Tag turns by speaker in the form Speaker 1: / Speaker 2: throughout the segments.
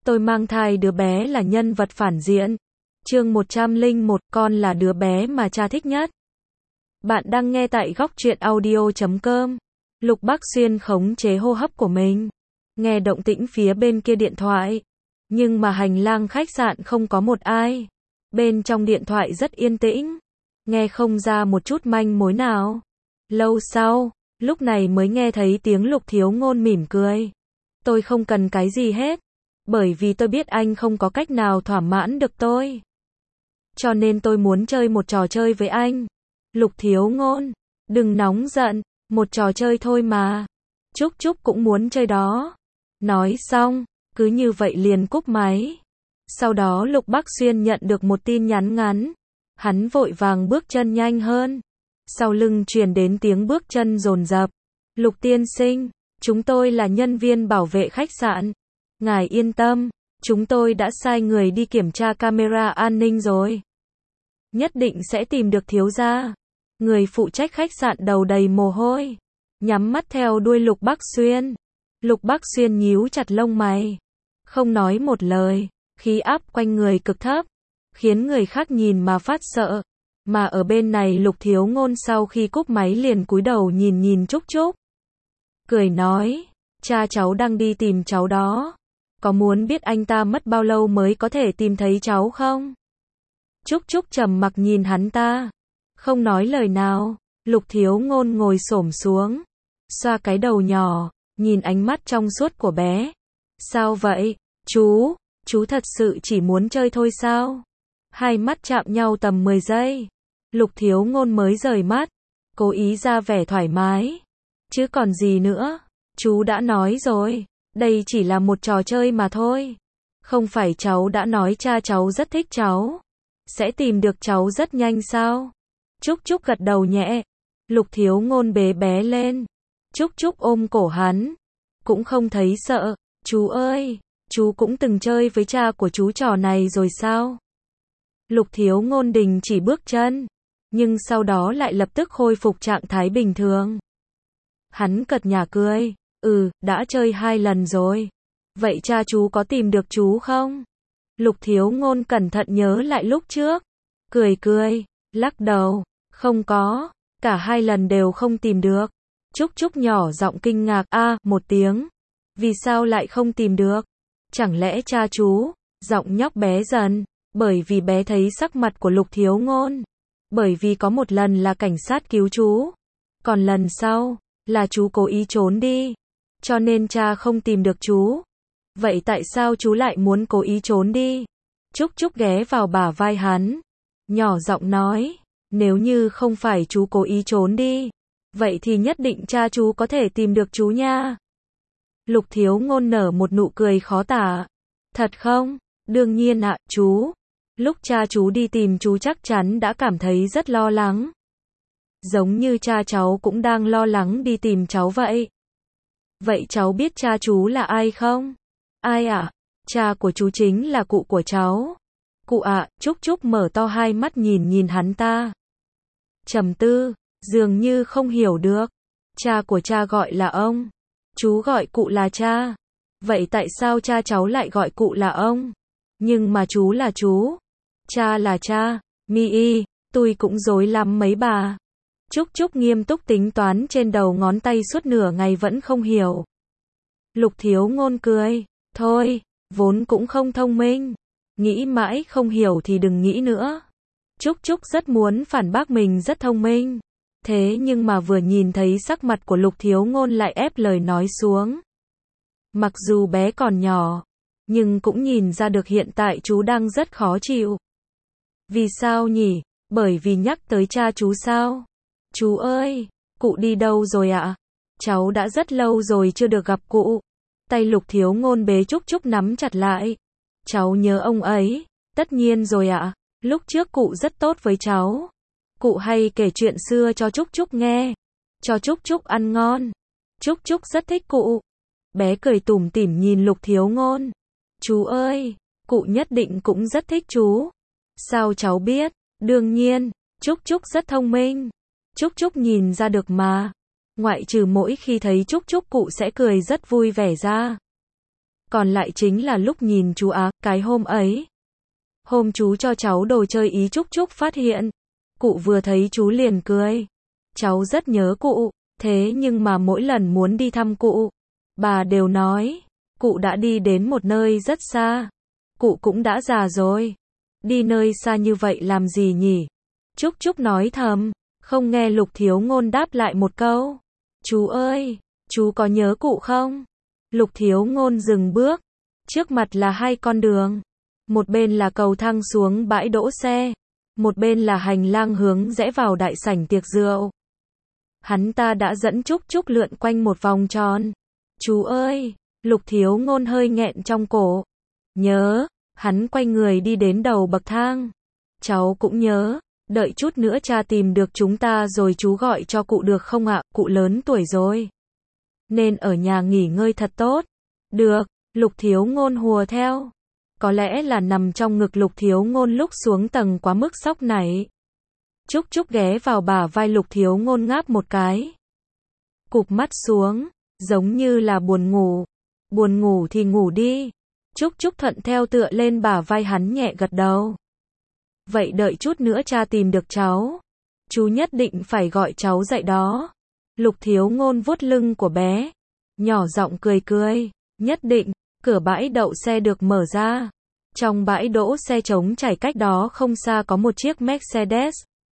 Speaker 1: Tôi mang thai đứa bé là nhân vật phản diện. Chương 101, con là đứa bé mà cha thích nhất. Bạn đang nghe tại góc truyện audio.com. Lục Bác Xuyên khống chế hô hấp của mình, nghe động tĩnh phía bên kia điện thoại. Nhưng mà hành lang khách sạn không có một ai. Bên trong điện thoại rất yên tĩnh, nghe không ra một chút manh mối nào. Lâu sau, lúc này mới nghe thấy tiếng Lục Thiếu Ngôn mỉm cười. Tôi không cần cái gì hết, bởi vì tôi biết anh không có cách nào thỏa mãn được tôi. Cho nên tôi muốn chơi một trò chơi với anh. Lục Thiếu Ngôn, đừng nóng giận, một trò chơi thôi mà. Trúc Trúc cũng muốn chơi đó. Nói xong, cứ như vậy liền cúp máy. Sau đó Lục Bác Xuyên nhận được một tin nhắn ngắn. Hắn vội vàng bước chân nhanh hơn. Sau lưng truyền đến tiếng bước chân dồn dập. Lục tiên sinh, chúng tôi là nhân viên bảo vệ khách sạn. Ngài yên tâm, chúng tôi đã sai người đi kiểm tra camera an ninh rồi. Nhất định sẽ tìm được thiếu gia. Người phụ trách khách sạn đầu đầy mồ hôi, nhắm mắt theo đuôi Lục Bác Xuyên. Lục Bác Xuyên nhíu chặt lông mày, không nói một lời, khí áp quanh người cực thấp, khiến người khác nhìn mà phát sợ. Mà ở bên này Lục Thiếu Ngôn sau khi cúp máy liền cúi đầu nhìn Trúc Trúc. Cười nói, cha cháu đang đi tìm cháu đó. Có muốn biết anh ta mất bao lâu mới có thể tìm thấy cháu không? Trúc Trúc trầm mặc nhìn hắn ta, không nói lời nào. Lục Thiếu Ngôn ngồi xổm xuống, xoa cái đầu nhỏ, nhìn ánh mắt trong suốt của bé. Sao vậy, chú thật sự chỉ muốn chơi thôi sao? Hai mắt chạm nhau tầm 10 giây. Lục Thiếu Ngôn mới rời mắt, cố ý ra vẻ thoải mái. Chứ còn gì nữa, chú đã nói rồi, đây chỉ là một trò chơi mà thôi. Không phải cháu đã nói cha cháu rất thích cháu, sẽ tìm được cháu rất nhanh sao? Trúc Trúc gật đầu nhẹ. Lục Thiếu Ngôn bế bé lên. Trúc Trúc ôm cổ hắn, cũng không thấy sợ. Chú ơi, chú cũng từng chơi với cha của chú trò này rồi sao? Lục Thiếu Ngôn đình chỉ bước chân, nhưng sau đó lại lập tức khôi phục trạng thái bình thường. Hắn cợt nhả cười, đã chơi 2 lần rồi. Vậy cha chú có tìm được chú không? Lục Thiếu Ngôn cẩn thận nhớ lại lúc trước, cười, lắc đầu, không có, cả 2 lần đều không tìm được. Trúc Trúc nhỏ giọng kinh ngạc, một tiếng. Vì sao lại không tìm được? Chẳng lẽ cha chú? Giọng nhóc bé dần, bởi vì bé thấy sắc mặt của Lục Thiếu Ngôn. Bởi vì có một lần là cảnh sát cứu chú, còn lần sau là chú cố ý trốn đi, cho nên cha không tìm được chú. Vậy tại sao chú lại muốn cố ý trốn đi? Trúc Trúc ghé vào bả vai hắn, nhỏ giọng nói, nếu như không phải chú cố ý trốn đi, vậy thì nhất định cha chú có thể tìm được chú nha. Lục Thiếu Ngôn nở một nụ cười khó tả. Thật không? Đương nhiên ạ, chú. Lúc cha chú đi tìm chú chắc chắn đã cảm thấy rất lo lắng. Giống như cha cháu cũng đang lo lắng đi tìm cháu vậy. Vậy cháu biết cha chú là ai không? Ai ạ? Cha của chú chính là cụ của cháu. Cụ ạ, Trúc Trúc mở to hai mắt nhìn hắn ta. Trầm tư, dường như không hiểu được. Cha của cha gọi là ông, chú gọi cụ là cha. Vậy tại sao cha cháu lại gọi cụ là ông? Nhưng mà chú là chú, cha là cha. Tôi cũng rối lắm mấy bà. Trúc Trúc nghiêm túc tính toán trên đầu ngón tay suốt nửa ngày vẫn không hiểu. Lục Thiếu Ngôn cười, thôi, vốn cũng không thông minh, nghĩ mãi không hiểu thì đừng nghĩ nữa. Trúc Trúc rất muốn phản bác mình rất thông minh, thế nhưng mà vừa nhìn thấy sắc mặt của Lục Thiếu Ngôn lại ép lời nói xuống. Mặc dù bé còn nhỏ, nhưng cũng nhìn ra được hiện tại chú đang rất khó chịu. Vì sao nhỉ? Bởi vì nhắc tới cha chú sao? Chú ơi, cụ đi đâu rồi ạ? Cháu đã rất lâu rồi chưa được gặp cụ. Tay Lục Thiếu Ngôn bế Trúc Trúc nắm chặt lại. Cháu nhớ ông ấy, tất nhiên rồi ạ. Lúc trước cụ rất tốt với cháu. Cụ hay kể chuyện xưa cho Trúc Trúc nghe, cho Trúc Trúc ăn ngon. Trúc Trúc rất thích cụ. Bé cười tủm tỉm nhìn Lục Thiếu Ngôn. Chú ơi, cụ nhất định cũng rất thích chú. Sao cháu biết? Đương nhiên, Trúc Trúc rất thông minh. Trúc Trúc nhìn ra được mà. Ngoại trừ mỗi khi thấy Trúc Trúc cụ sẽ cười rất vui vẻ ra. Còn lại chính là lúc nhìn chú á, cái hôm ấy. Hôm chú cho cháu đồ chơi ý Trúc Trúc phát hiện. Cụ vừa thấy chú liền cười. Cháu rất nhớ cụ, thế nhưng mà mỗi lần muốn đi thăm cụ, bà đều nói, cụ đã đi đến một nơi rất xa. Cụ cũng đã già rồi. Đi nơi xa như vậy làm gì nhỉ? Trúc Trúc nói thầm, không nghe Lục Thiếu Ngôn đáp lại một câu. Chú ơi, chú có nhớ cụ không? Lục Thiếu Ngôn dừng bước. Trước mặt là hai con đường. Một bên là cầu thang xuống bãi đỗ xe. Một bên là hành lang hướng rẽ vào đại sảnh tiệc rượu. Hắn ta đã dẫn Trúc Trúc lượn quanh một vòng tròn. Chú ơi, Lục Thiếu Ngôn hơi nghẹn trong cổ. Nhớ, hắn quay người đi đến đầu bậc thang. Cháu cũng nhớ, đợi chút nữa cha tìm được chúng ta rồi chú gọi cho cụ được không ạ? Cụ lớn tuổi rồi, nên ở nhà nghỉ ngơi thật tốt. Được, Lục Thiếu Ngôn hùa theo. Có lẽ là nằm trong ngực Lục Thiếu Ngôn lúc xuống tầng quá mức sốc nảy. Trúc Trúc ghé vào bả vai Lục Thiếu Ngôn ngáp một cái. Cụp mắt xuống, giống như là buồn ngủ. Buồn ngủ thì ngủ đi. Trúc Trúc thuận theo tựa lên bả vai hắn nhẹ gật đầu. Vậy đợi chút nữa cha tìm được cháu, chú nhất định phải gọi cháu dậy đó. Lục Thiếu Ngôn vuốt lưng của bé, nhỏ giọng cười cười. Nhất định. Cửa bãi đậu xe được mở ra. Trong bãi đỗ xe trống trải cách đó không xa có một chiếc Mercedes.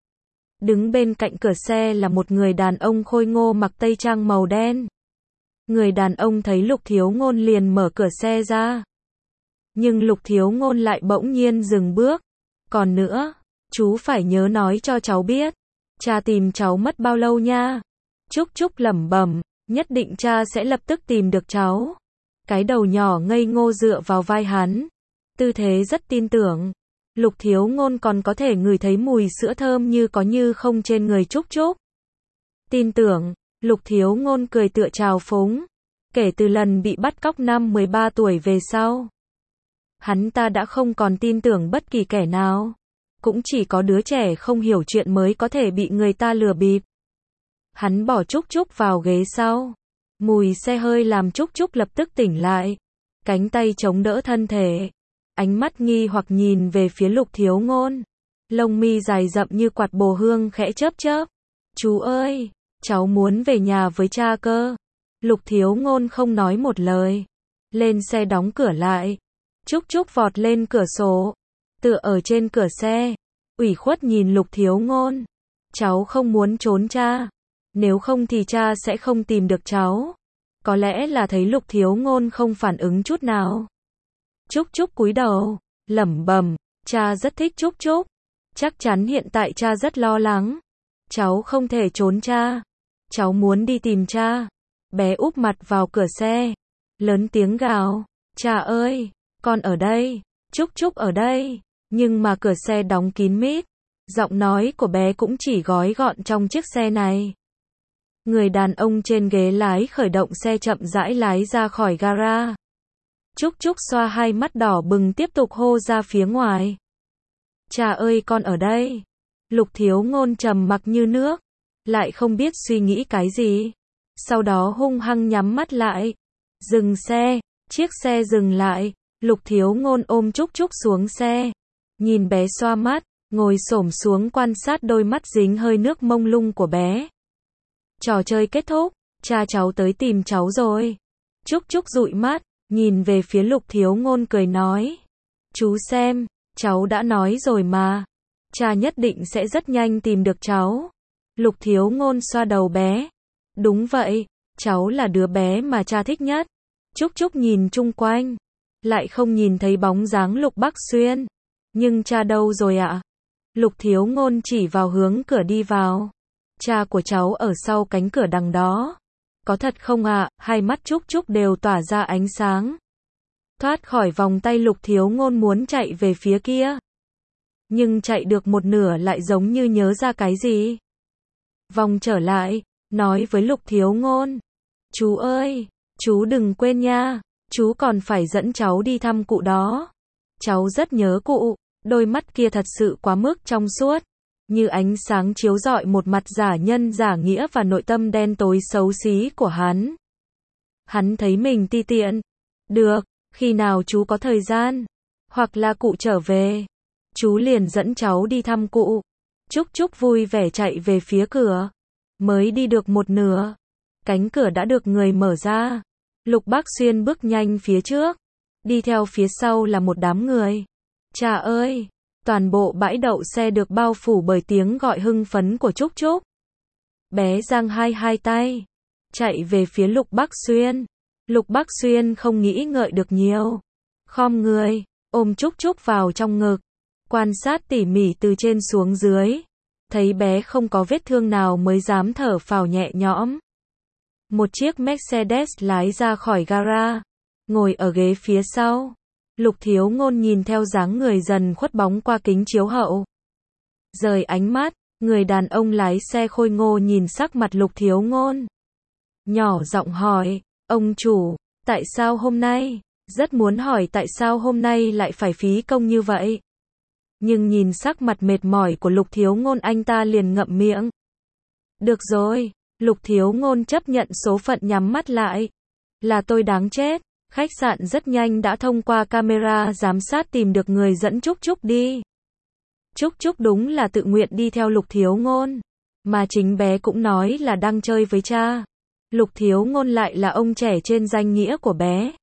Speaker 1: Đứng bên cạnh cửa xe là một người đàn ông khôi ngô mặc tây trang màu đen. Người đàn ông thấy Lục Thiếu Ngôn liền mở cửa xe ra. Nhưng Lục Thiếu Ngôn lại bỗng nhiên dừng bước. Còn nữa, chú phải nhớ nói cho cháu biết, cha tìm cháu mất bao lâu nha. Trúc Trúc lẩm bẩm, nhất định cha sẽ lập tức tìm được cháu. Cái đầu nhỏ ngây ngô dựa vào vai hắn, tư thế rất tin tưởng. Lục Thiếu Ngôn còn có thể ngửi thấy mùi sữa thơm như có như không trên người Trúc Trúc. Tin tưởng, Lục Thiếu Ngôn cười tựa trào phúng. Kể từ lần bị bắt cóc năm 13 tuổi về sau, hắn ta đã không còn tin tưởng bất kỳ kẻ nào. Cũng chỉ có đứa trẻ không hiểu chuyện mới có thể bị người ta lừa bịp. Hắn bỏ Trúc Trúc vào ghế sau. Mùi xe hơi làm Trúc Trúc lập tức tỉnh lại. Cánh tay chống đỡ thân thể. Ánh mắt nghi hoặc nhìn về phía Lục Thiếu Ngôn. Lông mi dài rậm như quạt bồ hương khẽ chớp chớp. Chú ơi, cháu muốn về nhà với cha cơ. Lục Thiếu Ngôn không nói một lời. Lên xe đóng cửa lại. Trúc Trúc vọt lên cửa sổ. Tựa ở trên cửa xe. Ủy khuất nhìn Lục Thiếu Ngôn. Cháu không muốn trốn cha. Nếu không thì cha sẽ không tìm được cháu. Có lẽ là thấy Lục Thiếu Ngôn không phản ứng chút nào. Trúc Trúc cúi đầu, lẩm bẩm, cha rất thích Trúc Trúc. Chắc chắn hiện tại cha rất lo lắng. Cháu không thể trốn cha. Cháu muốn đi tìm cha. Bé úp mặt vào cửa xe. Lớn tiếng gào, cha ơi, con ở đây. Trúc Trúc ở đây. Nhưng mà cửa xe đóng kín mít. Giọng nói của bé cũng chỉ gói gọn trong chiếc xe này. Người đàn ông trên ghế lái khởi động xe chậm rãi lái ra khỏi gara. Trúc Trúc xoa hai mắt đỏ bừng tiếp tục hô ra phía ngoài. Cha ơi con ở đây. Lục Thiếu Ngôn trầm mặc như nước. Lại không biết suy nghĩ cái gì. Sau đó hung hăng nhắm mắt lại. Dừng xe. Chiếc xe dừng lại. Lục Thiếu Ngôn ôm Trúc Trúc xuống xe. Nhìn bé xoa mắt. Ngồi xổm xuống quan sát đôi mắt dính hơi nước mông lung của bé. Trò chơi kết thúc. Cha cháu tới tìm cháu rồi. Trúc Trúc dụi mắt. Nhìn về phía Lục Thiếu Ngôn cười nói. Chú xem. Cháu đã nói rồi mà. Cha nhất định sẽ rất nhanh tìm được cháu. Lục Thiếu Ngôn xoa đầu bé. Đúng vậy. Cháu là đứa bé mà cha thích nhất. Trúc Trúc nhìn chung quanh. Lại không nhìn thấy bóng dáng Lục Bắc Xuyên. Nhưng cha đâu rồi ạ? Lục Thiếu Ngôn chỉ vào hướng cửa đi vào. Cha của cháu ở sau cánh cửa đằng đó. Có thật không ạ? Hai mắt Trúc Trúc đều tỏa ra ánh sáng. Thoát khỏi vòng tay Lục Thiếu Ngôn muốn chạy về phía kia. Nhưng chạy được một nửa lại giống như nhớ ra cái gì. Vòng trở lại, nói với Lục Thiếu Ngôn. Chú ơi, chú đừng quên nha. Chú còn phải dẫn cháu đi thăm cụ đó. Cháu rất nhớ cụ. Đôi mắt kia thật sự quá mức trong suốt. Như ánh sáng chiếu rọi một mặt giả nhân giả nghĩa và nội tâm đen tối xấu xí của hắn. Hắn thấy mình ti tiện. Được, Khi nào chú có thời gian, hoặc là cụ trở về, chú liền dẫn cháu đi thăm cụ. Trúc Trúc vui vẻ chạy về phía cửa. Mới đi được một nửa, cánh cửa đã được người mở ra. Lục Bác Xuyên bước nhanh phía trước, đi theo phía sau là một đám người. Cha ơi! Toàn bộ bãi đậu xe được bao phủ bởi tiếng gọi hưng phấn của Trúc Trúc. Bé giang hai tay, chạy về phía Lục Bác Xuyên. Lục Bác Xuyên không nghĩ ngợi được nhiều. Khom người, ôm Trúc Trúc vào trong ngực. Quan sát tỉ mỉ từ trên xuống dưới. Thấy bé không có vết thương nào mới dám thở phào nhẹ nhõm. Một chiếc Mercedes lái ra khỏi gara. Ngồi ở ghế phía sau. Lục Thiếu Ngôn nhìn theo dáng người dần khuất bóng qua kính chiếu hậu. Rời ánh mắt, người đàn ông lái xe khôi ngô nhìn sắc mặt Lục Thiếu Ngôn. Nhỏ giọng hỏi, ông chủ, tại sao hôm nay? Rất muốn hỏi tại sao hôm nay lại phải phí công như vậy. Nhưng nhìn sắc mặt mệt mỏi của Lục Thiếu Ngôn anh ta liền ngậm miệng. Được rồi, Lục Thiếu Ngôn chấp nhận số phận nhắm mắt lại. Là tôi đáng chết. Khách sạn rất nhanh đã thông qua camera giám sát tìm được người dẫn Trúc Trúc đi. Trúc Trúc đúng là tự nguyện đi theo Lục Thiếu Ngôn. Mà chính bé cũng nói là đang chơi với cha. Lục Thiếu Ngôn lại là ông trẻ trên danh nghĩa của bé.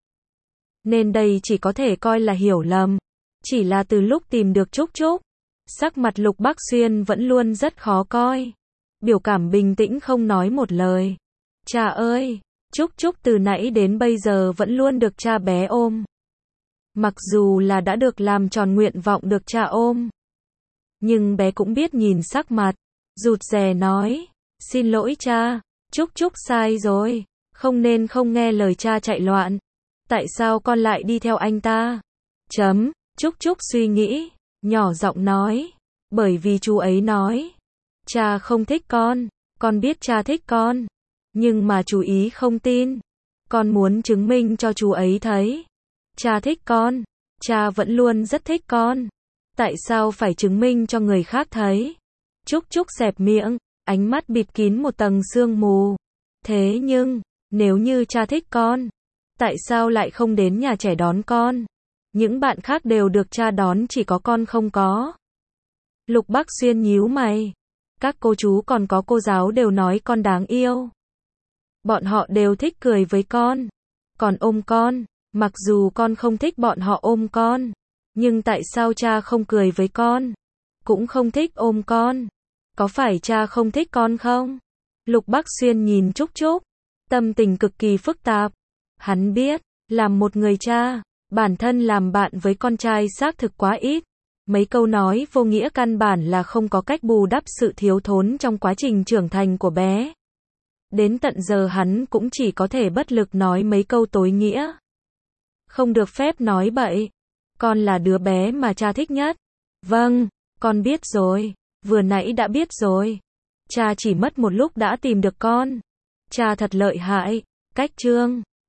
Speaker 1: Nên đây chỉ có thể coi là hiểu lầm. Chỉ là từ lúc tìm được Trúc Trúc, sắc mặt Lục Bác Xuyên vẫn luôn rất khó coi. Biểu cảm bình tĩnh không nói một lời. Cha ơi! Trúc Trúc từ nãy đến bây giờ vẫn luôn được cha bé ôm. Mặc dù là đã được làm tròn nguyện vọng được cha ôm. Nhưng bé cũng biết nhìn sắc mặt. Rụt rè nói. Xin lỗi cha. Trúc Trúc sai rồi. Không nên không nghe lời cha chạy loạn. Tại sao con lại đi theo anh ta? Trúc Trúc suy nghĩ. Nhỏ giọng nói. Bởi vì chú ấy nói. Cha không thích con. Con biết cha thích con. Nhưng mà chú ý không tin. Con muốn chứng minh cho chú ấy thấy. Cha thích con. Cha vẫn luôn rất thích con. Tại sao phải chứng minh cho người khác thấy? Trúc Trúc xẹp miệng, ánh mắt bịt kín một tầng sương mù. Thế nhưng, nếu như cha thích con, tại sao lại không đến nhà trẻ đón con? Những bạn khác đều được cha đón chỉ có con không có. Lục Bác Xuyên nhíu mày. Các cô chú còn có cô giáo đều nói con đáng yêu. Bọn họ đều thích cười với con. Còn ôm con, mặc dù con không thích bọn họ ôm con. Nhưng tại sao cha không cười với con? Cũng không thích ôm con. Có phải cha không thích con không? Lục Bác Xuyên nhìn Trúc Trúc. Tâm tình cực kỳ phức tạp. Hắn biết, làm một người cha, bản thân làm bạn với con trai xác thực quá ít. Mấy câu nói vô nghĩa căn bản là không có cách bù đắp sự thiếu thốn trong quá trình trưởng thành của bé. Đến tận giờ hắn cũng chỉ có thể bất lực nói mấy câu tối nghĩa. Không được phép nói bậy. Con là đứa bé mà cha thích nhất. Vâng, con biết rồi. Vừa nãy đã biết rồi. Cha chỉ mất một lúc đã tìm được con. Cha thật lợi hại. Cách chương